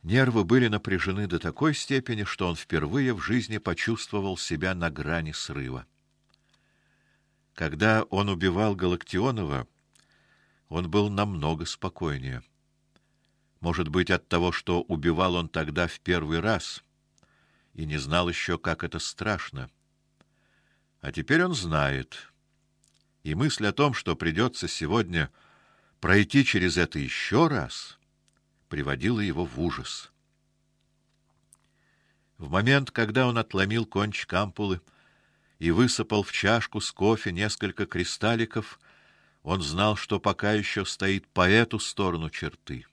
Нервы были напряжены до такой степени, что он впервые в жизни почувствовал себя на грани срыва. Когда он убивал Галактионова, он был намного спокойнее. Может быть, от того, что убивал он тогда в первый раз и не знал еще, как это страшно. А теперь он знает. И мысль о том, что придется сегодня пройти через это еще раз, приводила его в ужас. В момент, когда он отломил кончик ампулы и высыпал в чашку с кофе несколько кристалликов, он знал, что пока еще стоит по эту сторону черты.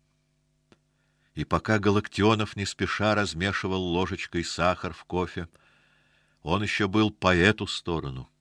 И пока Галактионов не спеша размешивал ложечкой сахар в кофе, он еще был по эту сторону.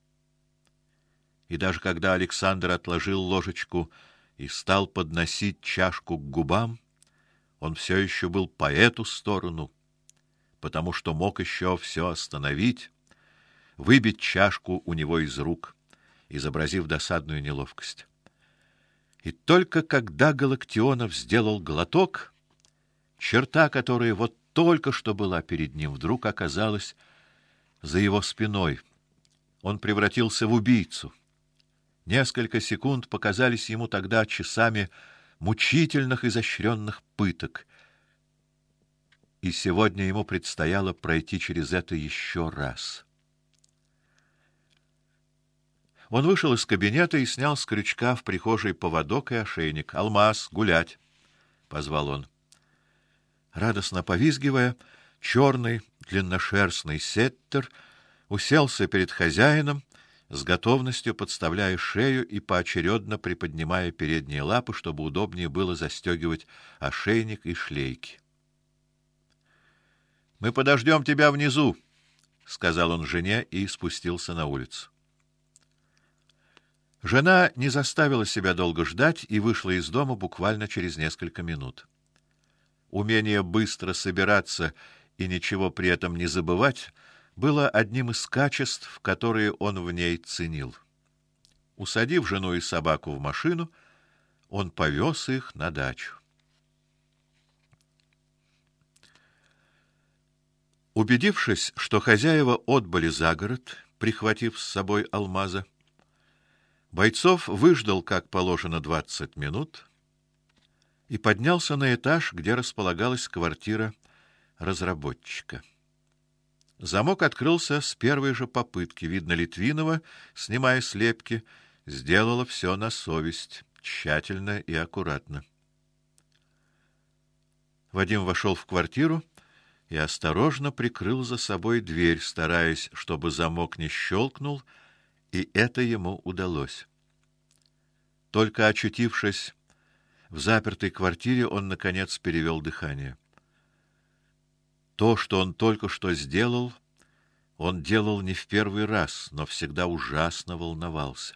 И даже когда Александр отложил ложечку и стал подносить чашку к губам, он все еще был по эту сторону, потому что мог еще все остановить, выбить чашку у него из рук, изобразив досадную неловкость. И только когда Галактионов сделал глоток, черта, которая вот только что была перед ним, вдруг оказалась за его спиной. Он превратился в убийцу. Несколько секунд показались ему тогда часами мучительных, изощренных пыток. И сегодня ему предстояло пройти через это еще раз. Он вышел из кабинета и снял с крючка в прихожей поводок и ошейник. "Алмаз, гулять", позвал он. Радостно повизгивая, черный длинношерстный сеттер уселся перед хозяином, с готовностью подставляя шею и поочередно приподнимая передние лапы, чтобы удобнее было застегивать ошейник и шлейки. "Мы подождем тебя внизу", сказал он жене и спустился на улицу. Жена не заставила себя долго ждать и вышла из дома буквально через несколько минут. Умение быстро собираться и ничего при этом не забывать было одним из качеств, которые он в ней ценил. Усадив жену и собаку в машину, он повез их на дачу. Убедившись, что хозяева отбыли за город, прихватив с собой Алмаза, Бойцов выждал, как положено, 20 минут и поднялся на этаж, где располагалась квартира разработчика. Замок открылся с первой же попытки. Видно, Литвинова, снимая слепки, сделала все на совесть, тщательно и аккуратно. Вадим вошел в квартиру и осторожно прикрыл за собой дверь, стараясь, чтобы замок не щелкнул, и это ему удалось. Только очутившись в запертой квартире, он наконец перевел дыхание. То, что он только что сделал, он делал не в первый раз, но всегда ужасно волновался.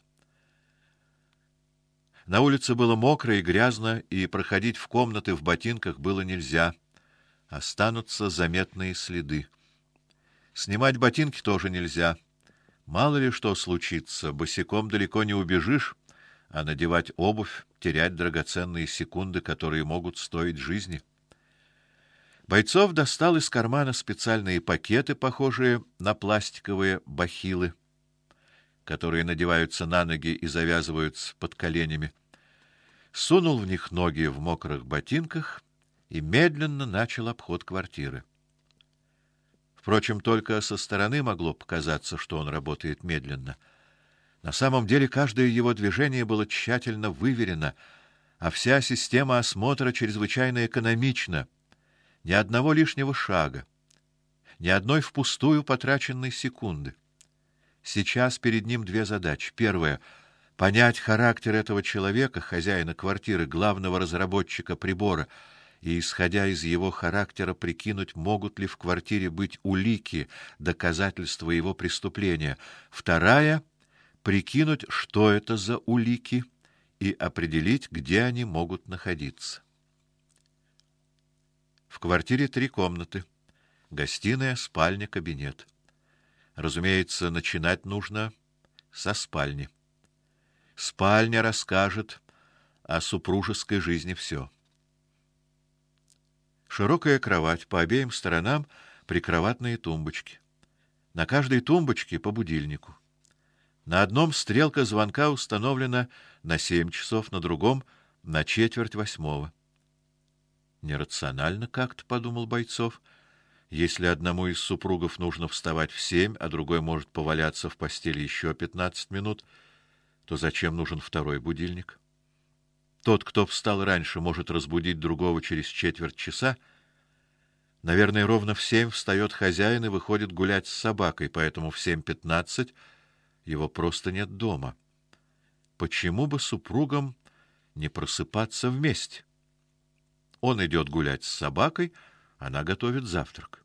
На улице было мокро и грязно, и проходить в комнаты в ботинках было нельзя. Останутся заметные следы. Снимать ботинки тоже нельзя. Мало ли что случится, босиком далеко не убежишь, а надевать обувь, терять драгоценные секунды, которые могут стоить жизни. Бойцов достал из кармана специальные пакеты, похожие на пластиковые бахилы, которые надеваются на ноги и завязываются под коленями. Сунул в них ноги в мокрых ботинках и медленно начал обход квартиры. Впрочем, только со стороны могло показаться, что он работает медленно. На самом деле каждое его движение было тщательно выверено, а вся система осмотра чрезвычайно экономична. Ни одного лишнего шага, ни одной впустую потраченной секунды. Сейчас перед ним две задачи. Первая — понять характер этого человека, хозяина квартиры, главного разработчика прибора, и, исходя из его характера, прикинуть, могут ли в квартире быть улики, доказательства его преступления. Вторая — прикинуть, что это за улики, и определить, где они могут находиться. В квартире 3 комнаты: гостиная, спальня, кабинет. Разумеется, начинать нужно со спальни. Спальня расскажет о супружеской жизни все. Широкая кровать, по обеим сторонам прикроватные тумбочки. На каждой тумбочке по будильнику. На одном стрелка звонка установлена на 7 часов, на другом — на 7:45. Нерационально как-то, подумал Бойцов. Если одному из супругов нужно вставать в 7, а другой может поваляться в постели еще 15 минут, то зачем нужен второй будильник? Тот, кто встал раньше, может разбудить другого через четверть часа. Наверное, ровно в 7 встает хозяин и выходит гулять с собакой, поэтому в 7:15 его просто нет дома. Почему бы супругам не просыпаться вместе? Он идет гулять с собакой, она готовит завтрак.